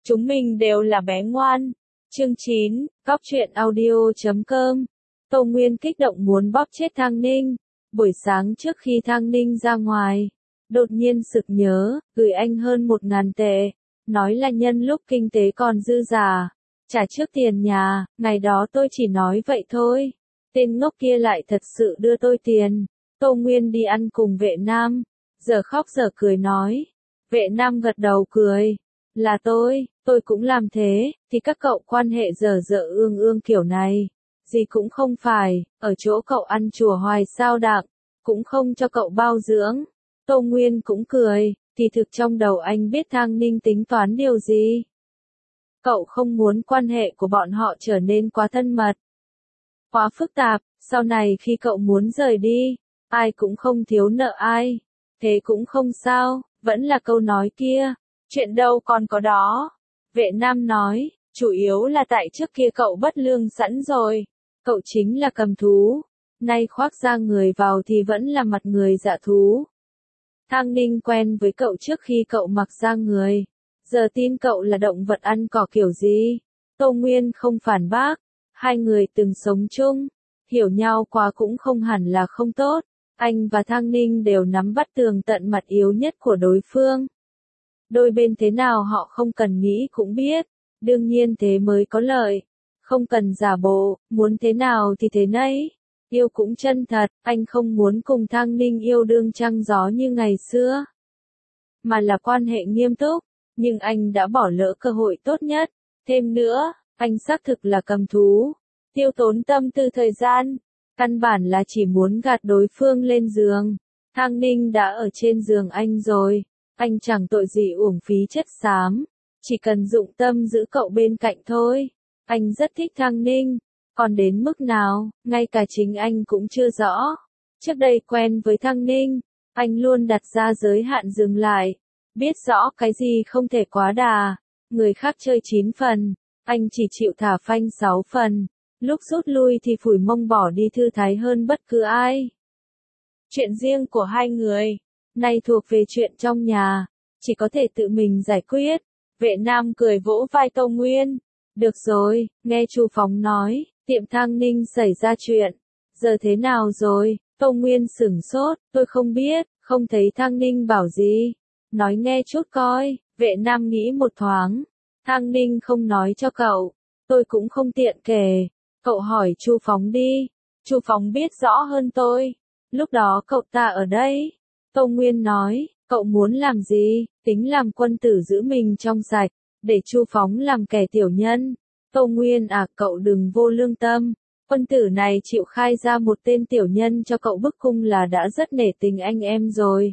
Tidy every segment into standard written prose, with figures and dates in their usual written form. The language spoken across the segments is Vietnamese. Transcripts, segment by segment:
Chúng mình đều là bé ngoan. Chương 9, Góc truyện audio.com. Tô Nguyên kích động muốn bóp chết Thang Ninh. Buổi sáng trước khi Thang Ninh ra ngoài, đột nhiên sực nhớ, gửi anh hơn 1.000 tệ. Nói là nhân lúc kinh tế còn dư giả, trả trước tiền nhà, ngày đó tôi chỉ nói vậy thôi. Tên ngốc kia lại thật sự đưa tôi tiền. Tô Nguyên đi ăn cùng Vệ Nam, giờ khóc giờ cười nói. Vệ Nam gật đầu cười. Là tôi cũng làm thế, thì các cậu quan hệ dở dở ương ương kiểu này. Gì cũng không phải, ở chỗ cậu ăn chùa hoài sao đặng, cũng không cho cậu bao dưỡng. Tô Nguyên cũng cười, thì thực trong đầu anh biết Thang Ninh tính toán điều gì. Cậu không muốn quan hệ của bọn họ trở nên quá thân mật, quá phức tạp, sau này khi cậu muốn rời đi, ai cũng không thiếu nợ ai. Thế cũng không sao, vẫn là câu nói kia, chuyện đâu còn có đó. Vệ Nam nói, chủ yếu là tại trước kia cậu bất lương sẵn rồi, cậu chính là cầm thú, nay khoác da người vào thì vẫn là mặt người dạ thú. Thang Ninh quen với cậu trước khi cậu mặc da người, giờ tin cậu là động vật ăn cỏ kiểu gì. Tô Nguyên không phản bác, hai người từng sống chung, hiểu nhau quá cũng không hẳn là không tốt. Anh và Thang Ninh đều nắm bắt tường tận mặt yếu nhất của đối phương. Đôi bên thế nào họ không cần nghĩ cũng biết, đương nhiên thế mới có lợi. Không cần giả bộ, muốn thế nào thì thế nấy. Yêu cũng chân thật, anh không muốn cùng Thang Ninh yêu đương trăng gió như ngày xưa, mà là quan hệ nghiêm túc, nhưng anh đã bỏ lỡ cơ hội tốt nhất. Thêm nữa, anh xác thực là cầm thú, tiêu tốn tâm tư thời gian, căn bản là chỉ muốn gạt đối phương lên giường. Thang Ninh đã ở trên giường anh rồi, anh chẳng tội gì uổng phí chất xám, chỉ cần dụng tâm giữ cậu bên cạnh thôi. Anh rất thích Thang Ninh, còn đến mức nào, ngay cả chính anh cũng chưa rõ. Trước đây quen với Thang Ninh, anh luôn đặt ra giới hạn dừng lại, biết rõ cái gì không thể quá đà. Người khác chơi 9 phần, anh chỉ chịu thả phanh 6 phần. Lúc rút lui thì phủi mông bỏ đi thư thái hơn bất cứ ai. Chuyện riêng của hai người, nay thuộc về chuyện trong nhà, chỉ có thể tự mình giải quyết. Vệ Nam cười vỗ vai Tô Nguyên. Được rồi, nghe Chu Phóng nói, tiệm Thang Ninh xảy ra chuyện. Giờ thế nào rồi? Tô Nguyên sửng sốt, tôi không biết, không thấy Thang Ninh bảo gì. Nói nghe chút coi. Vệ Nam nghĩ một thoáng. Thang Ninh không nói cho cậu, tôi cũng không tiện kể. Cậu hỏi Chu Phóng đi, Chu Phóng biết rõ hơn tôi. Lúc đó cậu ta ở đây. Tô Nguyên nói, cậu muốn làm gì? Tính làm quân tử giữ mình trong sạch, để Chu Phóng làm kẻ tiểu nhân. Tô Nguyên à, cậu đừng vô lương tâm. Quân tử này chịu khai ra một tên tiểu nhân cho cậu bức cung là đã rất nể tình anh em rồi.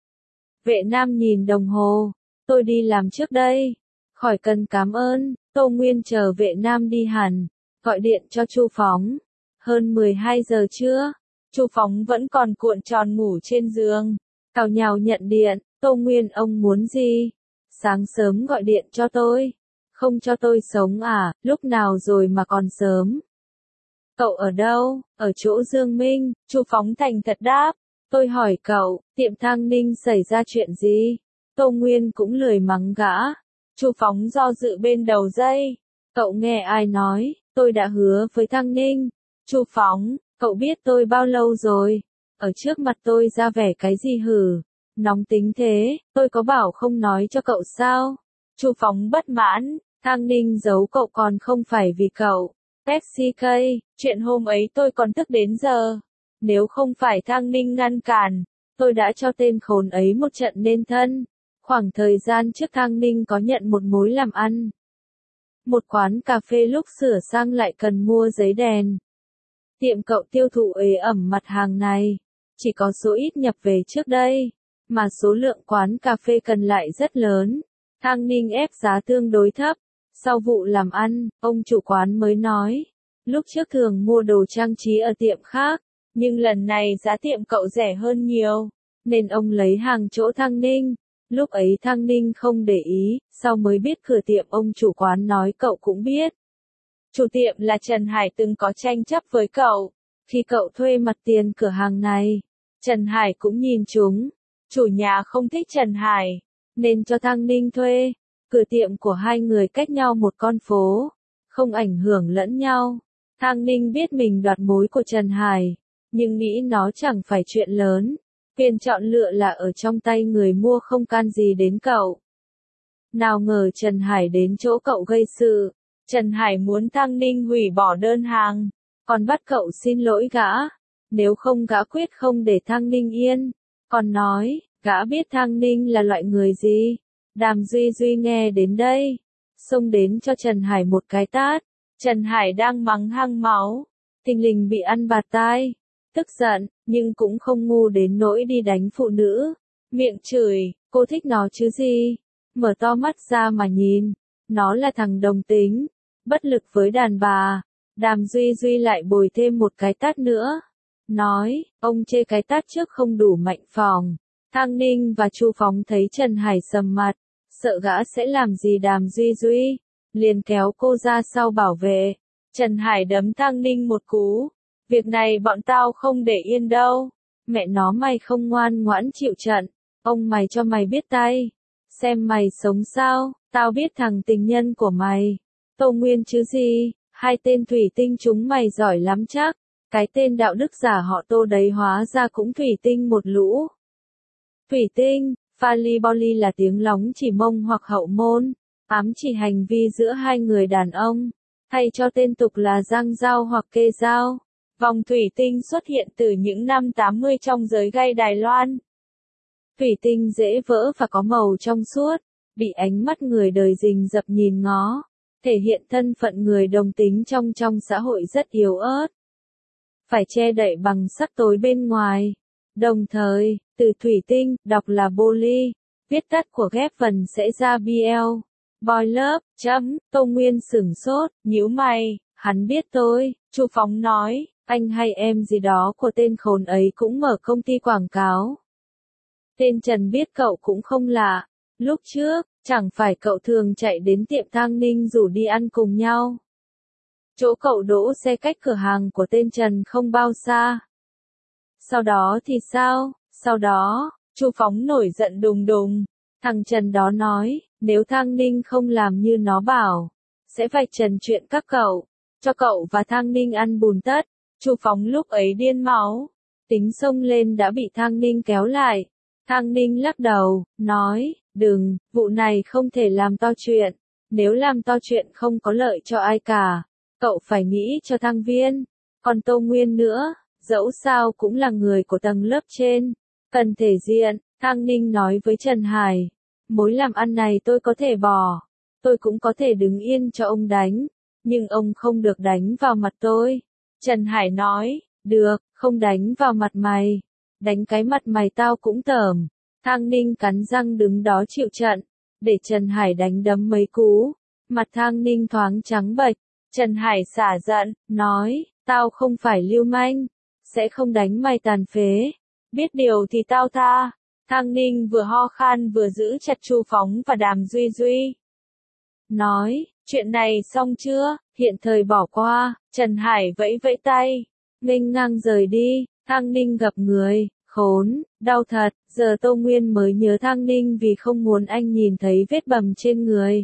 Vệ Nam nhìn đồng hồ, tôi đi làm trước đây. Khỏi cần cảm ơn. Tô Nguyên chờ Vệ Nam đi hẳn, gọi điện cho Chu Phóng. Hơn 12 giờ trưa, Chu Phóng vẫn còn cuộn tròn ngủ trên giường. Cào nhào nhận điện. Tô Nguyên, ông muốn gì? Sáng sớm gọi điện cho tôi. Không cho tôi sống à? Lúc nào rồi mà còn sớm? Cậu ở đâu? Ở chỗ Dương Minh. Chu Phóng thành thật đáp. Tôi hỏi cậu, tiệm Thang Ninh xảy ra chuyện gì? Tô Nguyên cũng lười mắng gã. Chu Phóng do dự bên đầu dây. Cậu nghe ai nói? Tôi đã hứa với Thang Ninh. Chu Phóng, cậu biết tôi bao lâu rồi? Ở trước mặt tôi ra vẻ cái gì hử? Nóng tính thế, tôi có bảo không nói cho cậu sao? Chu Phóng bất mãn, Thang Ninh giấu cậu còn không phải vì cậu. Pepsi cây, chuyện hôm ấy tôi còn tức đến giờ. Nếu không phải Thang Ninh ngăn cản, tôi đã cho tên khốn ấy một trận nên thân. Khoảng thời gian trước Thang Ninh có nhận một mối làm ăn. Một quán cà phê lúc sửa sang lại cần mua giấy đèn. Tiệm cậu tiêu thụ ế ẩm mặt hàng này, chỉ có số ít nhập về trước đây, mà số lượng quán cà phê cần lại rất lớn. Thang Ninh ép giá tương đối thấp. Sau vụ làm ăn, ông chủ quán mới nói, lúc trước thường mua đồ trang trí ở tiệm khác, nhưng lần này giá tiệm cậu rẻ hơn nhiều, nên ông lấy hàng chỗ Thang Ninh. Lúc ấy Thang Ninh không để ý, sau mới biết cửa tiệm ông chủ quán nói cậu cũng biết. Chủ tiệm là Trần Hải từng có tranh chấp với cậu. Khi cậu thuê mặt tiền cửa hàng này, Trần Hải cũng nhìn chúng. Chủ nhà không thích Trần Hải, nên cho Thang Ninh thuê. Cửa tiệm của hai người cách nhau một con phố, không ảnh hưởng lẫn nhau. Thang Ninh biết mình đoạt mối của Trần Hải, nhưng nghĩ nó chẳng phải chuyện lớn. Quyền chọn lựa là ở trong tay người mua, không can gì đến cậu. Nào ngờ Trần Hải đến chỗ cậu gây sự. Trần Hải muốn Thang Ninh hủy bỏ đơn hàng, còn bắt cậu xin lỗi gã. Nếu không gã quyết không để Thang Ninh yên. Còn nói, gã biết Thang Ninh là loại người gì. Đàm Duy Duy nghe đến đây, xông đến cho Trần Hải một cái tát. Trần Hải đang mắng hăng máu, thình lình bị ăn bạt tai. Tức giận, nhưng cũng không ngu đến nỗi đi đánh phụ nữ. Miệng chửi, cô thích nó chứ gì. Mở to mắt ra mà nhìn, nó là thằng đồng tính, bất lực với đàn bà. Đàm Duy Duy lại bồi thêm một cái tát nữa. Nói, ông chê cái tát trước không đủ mạnh phòng. Thang Ninh và Chu Phóng thấy Trần Hải sầm mặt, sợ gã sẽ làm gì Đàm Duy Duy, liền kéo cô ra sau bảo vệ. Trần Hải đấm Thang Ninh một cú. Việc này bọn tao không để yên đâu. Mẹ nó, mày không ngoan ngoãn chịu trận, ông mày cho mày biết tay. Xem mày sống sao, tao biết thằng tình nhân của mày. Tô Nguyên chứ gì, hai tên thủy tinh chúng mày giỏi lắm chắc. Cái tên đạo đức giả họ Tô đấy hóa ra cũng thủy tinh một lũ. Thủy tinh, Pali Boli là tiếng lóng chỉ mông hoặc hậu môn, ám chỉ hành vi giữa hai người đàn ông, thay cho tên tục là giang giao hoặc kê giao. Vòng thủy tinh xuất hiện từ những năm 80 trong giới gay Đài Loan. Thủy tinh dễ vỡ và có màu trong suốt, bị ánh mắt người đời rình rập nhìn ngó, thể hiện thân phận người đồng tính trong xã hội rất yếu ớt. Phải che đậy bằng sắc tối bên ngoài. Đồng thời, từ thủy tinh, đọc là poly, viết tắt của ghép vần sẽ ra BL. Boy love, Tô Nguyên sửng sốt, nhíu mày, hắn biết tôi. Chu Phóng nói, anh hay em gì đó của tên khốn ấy cũng mở công ty quảng cáo. Tên Trần biết cậu cũng không lạ. Lúc trước, chẳng phải cậu thường chạy đến tiệm Thang Ninh rủ đi ăn cùng nhau. Chỗ cậu đỗ xe cách cửa hàng của tên Trần không bao xa. Sau đó thì sao? Sau đó, Chu Phóng nổi giận đùng đùng. Thằng Trần đó nói, nếu Thang Ninh không làm như nó bảo, sẽ vạch trần chuyện các cậu, cho cậu và Thang Ninh ăn bùn tất. Chu Phóng lúc ấy điên máu, tính xông lên đã bị Thang Ninh kéo lại. Thang Ninh lắc đầu, nói, đừng, vụ này không thể làm to chuyện. Nếu làm to chuyện không có lợi cho ai cả, cậu phải nghĩ cho Thang Viên, còn Tô Nguyên nữa, dẫu sao cũng là người của tầng lớp trên, cần thể diện. Thang Ninh nói với Trần Hải, mối làm ăn này tôi có thể bỏ, tôi cũng có thể đứng yên cho ông đánh, nhưng ông không được đánh vào mặt tôi. Trần Hải nói, được, không đánh vào mặt mày, đánh cái mặt mày tao cũng tởm. Thang Ninh cắn răng đứng đó chịu trận, để Trần Hải đánh đấm mấy cú. Mặt Thang Ninh thoáng trắng bệch. Trần Hải xả giận, nói, tao không phải lưu manh, sẽ không đánh mày tàn phế. Biết điều thì tao tha. Thang Ninh vừa ho khan vừa giữ chặt Chu Phóng và Đàm Duy Duy. Nói, chuyện này xong chưa, hiện thời bỏ qua. Trần Hải vẫy vẫy tay, nghênh ngang rời đi. Thang Ninh gặp người, khốn, đau thật. Giờ Tô Nguyên mới nhớ Thang Ninh vì không muốn anh nhìn thấy vết bầm trên người.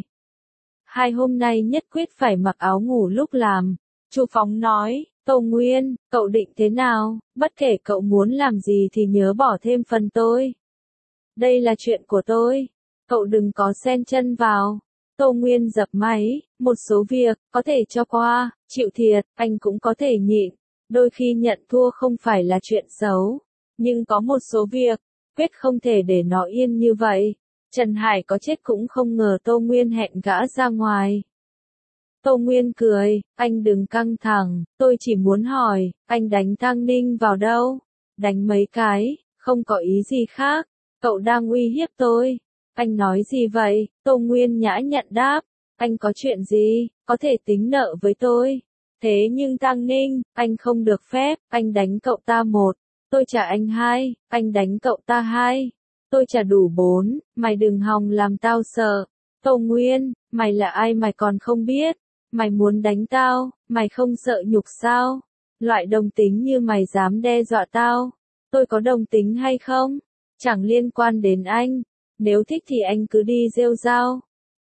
2 hôm nay nhất quyết phải mặc áo ngủ lúc làm. Chu Phóng nói, Tô Nguyên, cậu định thế nào, bất kể cậu muốn làm gì thì nhớ bỏ thêm phần tôi. Đây là chuyện của tôi, cậu đừng có xen chân vào. Tô Nguyên dập máy, một số việc, có thể cho qua, chịu thiệt, anh cũng có thể nhịn. Đôi khi nhận thua không phải là chuyện xấu, nhưng có một số việc, quyết không thể để nó yên như vậy. Trần Hải có chết cũng không ngờ Tô Nguyên hẹn gã ra ngoài. Tô Nguyên cười, anh đừng căng thẳng, tôi chỉ muốn hỏi, anh đánh Thang Ninh vào đâu? Đánh mấy cái, không có ý gì khác, cậu đang uy hiếp tôi. Anh nói gì vậy? Tô Nguyên nhã nhặn đáp, anh có chuyện gì, có thể tính nợ với tôi. Thế nhưng Thang Ninh, anh không được phép, anh đánh cậu ta 1, tôi trả anh 2, anh đánh cậu ta 2. Tôi trả đủ 4, mày đừng hòng làm tao sợ. Tô Nguyên, mày là ai mày còn không biết? Mày muốn đánh tao, mày không sợ nhục sao? Loại đồng tính như mày dám đe dọa tao. Tôi có đồng tính hay không? Chẳng liên quan đến anh. Nếu thích thì anh cứ đi rêu rao.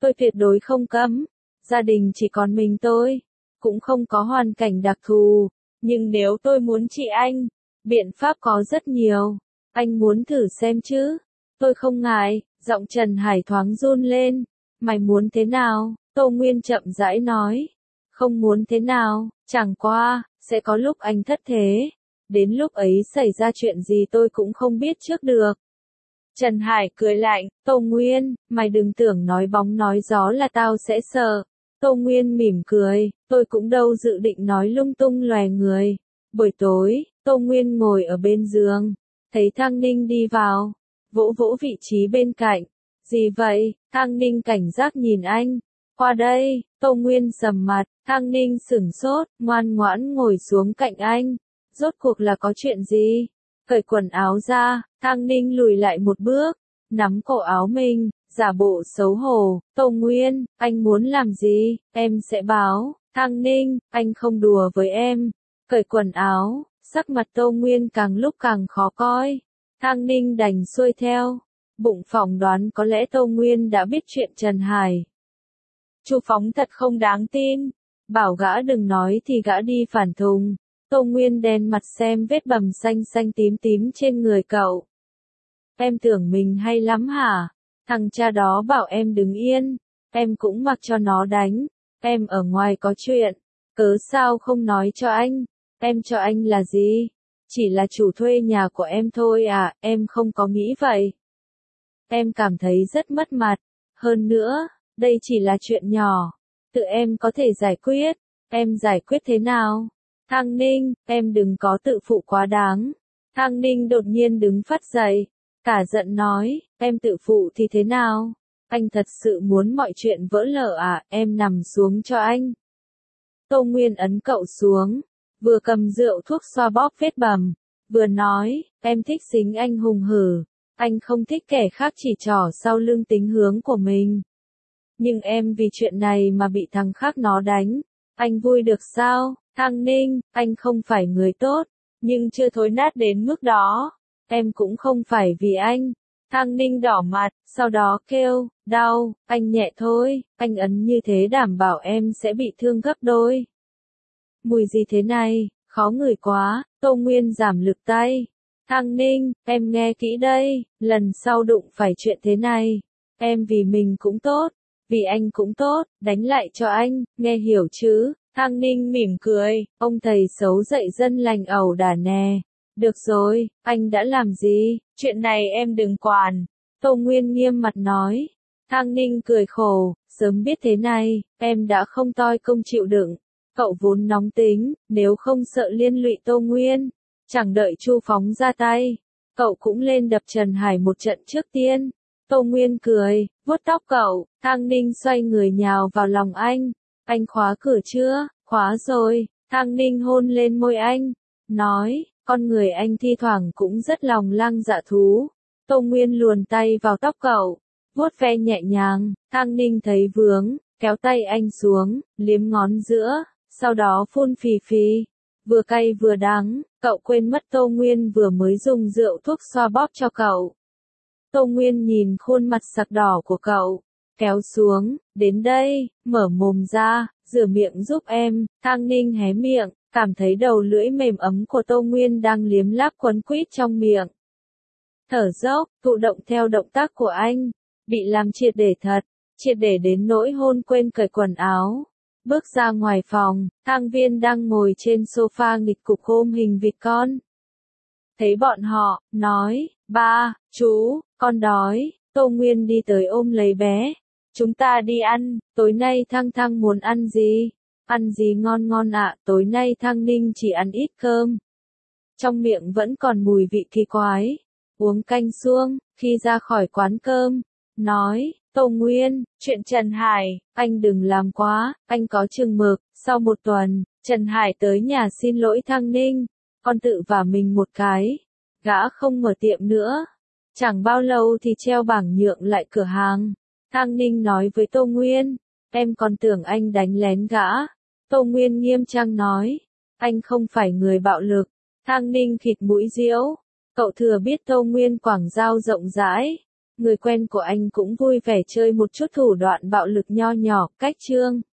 Tôi tuyệt đối không cấm. Gia đình chỉ còn mình tôi. Cũng không có hoàn cảnh đặc thù. Nhưng nếu tôi muốn trị anh, biện pháp có rất nhiều. Anh muốn thử xem chứ? Tôi không ngại. Giọng Trần Hải thoáng run lên. Mày muốn thế nào? Tô Nguyên chậm rãi nói. Không muốn thế nào, chẳng qua, sẽ có lúc anh thất thế. Đến lúc ấy xảy ra chuyện gì tôi cũng không biết trước được. Trần Hải cười lạnh, Tô Nguyên, mày đừng tưởng nói bóng nói gió là tao sẽ sợ. Tô Nguyên mỉm cười, tôi cũng đâu dự định nói lung tung lòe người. Buổi tối, Tô Nguyên ngồi ở bên giường, thấy Thang Ninh đi vào, vỗ vỗ vị trí bên cạnh. Gì vậy? Thang Ninh cảnh giác nhìn anh. Qua đây, Tô Nguyên sầm mặt, Thang Ninh sửng sốt, ngoan ngoãn ngồi xuống cạnh anh. Rốt cuộc là có chuyện gì? Cởi quần áo ra, Thang Ninh lùi lại một bước, nắm cổ áo mình, giả bộ xấu hổ. Tô Nguyên, anh muốn làm gì? Em sẽ báo. Thang Ninh, anh không đùa với em. Cởi quần áo, sắc mặt Tô Nguyên càng lúc càng khó coi. Thang Ninh đành xuôi theo. Bụng phỏng đoán có lẽ Tô Nguyên đã biết chuyện Trần Hải. Chu Phóng thật không đáng tin. Bảo gã đừng nói thì gã đi phản thùng. Tô Nguyên đen mặt xem vết bầm xanh xanh tím tím trên người cậu. Em tưởng mình hay lắm hả? Thằng cha đó bảo em đứng yên. Em cũng mặc cho nó đánh. Em ở ngoài có chuyện. Cớ sao không nói cho anh? Em cho anh là gì? Chỉ là chủ thuê nhà của em thôi à, em không có nghĩ vậy. Em cảm thấy rất mất mặt. Hơn nữa, đây chỉ là chuyện nhỏ. Tự em có thể giải quyết. Em giải quyết thế nào? Thang Ninh, em đừng có tự phụ quá đáng. Thang Ninh đột nhiên đứng phắt dậy. Cả giận nói, em tự phụ thì thế nào? Anh thật sự muốn mọi chuyện vỡ lở à, em nằm xuống cho anh. Tô Nguyên ấn cậu xuống. Vừa cầm rượu thuốc xoa bóp vết bầm. Vừa nói, em thích xính anh hùng hử. Anh không thích kẻ khác chỉ trỏ sau lưng tính hướng của mình. Nhưng em vì chuyện này mà bị thằng khác nó đánh. Anh vui được sao? Thang Ninh, anh không phải người tốt, nhưng chưa thối nát đến mức đó. Em cũng không phải vì anh. Thang Ninh đỏ mặt, sau đó kêu, đau, anh nhẹ thôi, anh ấn như thế đảm bảo em sẽ bị thương gấp đôi. Mùi gì thế này, khó ngửi quá. Tô Nguyên giảm lực tay. Thang Ninh, em nghe kỹ đây, lần sau đụng phải chuyện thế này, em vì mình cũng tốt, vì anh cũng tốt, đánh lại cho anh, nghe hiểu chứ? Thang Ninh mỉm cười, ông thầy xấu dạy dân lành ẩu đả nè. Được rồi, anh đã làm gì? Chuyện này em đừng quản. Tô Nguyên nghiêm mặt nói. Thang Ninh cười khổ, sớm biết thế này, em đã không toi công chịu đựng. Cậu vốn nóng tính, nếu không sợ liên lụy Tô Nguyên, chẳng đợi Chu Phóng ra tay, cậu cũng lên đập Trần Hải một trận trước tiên. Tô Nguyên cười, vuốt tóc cậu. Thang Ninh xoay người nhào vào lòng anh. Anh khóa cửa chưa? Khóa rồi. Thang Ninh hôn lên môi anh, nói, con người anh thi thoảng cũng rất lòng lang dạ thú. Tô Nguyên luồn tay vào tóc cậu, vuốt ve nhẹ nhàng. Thang Ninh thấy vướng, kéo tay anh xuống, liếm ngón giữa, sau đó phun phì phì. Vừa cay vừa đắng, cậu quên mất Tô Nguyên vừa mới dùng rượu thuốc xoa bóp cho cậu. Tô Nguyên nhìn khuôn mặt sặc đỏ của cậu, kéo xuống, đến đây, mở mồm ra, rửa miệng giúp em. Thang Ninh hé miệng, cảm thấy đầu lưỡi mềm ấm của Tô Nguyên đang liếm láp quấn quýt trong miệng. Thở dốc, thụ động theo động tác của anh, bị làm triệt để thật, triệt để đến nỗi hôn quên cởi quần áo. Bước ra ngoài phòng, Thang Viên đang ngồi trên sofa nghịch cục ôm hình vịt con. Thấy bọn họ, nói, ba, chú, con đói. Tô Nguyên đi tới ôm lấy bé. Chúng ta đi ăn, tối nay Thang Thang muốn ăn gì? Ăn gì ngon ngon ạ, tối nay Thang Ninh chỉ ăn ít cơm. Trong miệng vẫn còn mùi vị kỳ quái. Uống canh suông, khi ra khỏi quán cơm, nói, Tô Nguyên, chuyện Trần Hải, anh đừng làm quá, anh có chừng mực. Sau một tuần, Trần Hải tới nhà xin lỗi Thang Ninh, con tự vả mình một cái. Gã không mở tiệm nữa. Chẳng bao lâu thì treo bảng nhượng lại cửa hàng. Thang Ninh nói với Tô Nguyên, em còn tưởng anh đánh lén gã. Tô Nguyên nghiêm trang nói, anh không phải người bạo lực. Thang Ninh khịt mũi diễu, cậu thừa biết Tô Nguyên quảng giao rộng rãi. người quen của anh cũng vui vẻ chơi một chút thủ đoạn bạo lực nho nhỏ, cách Trương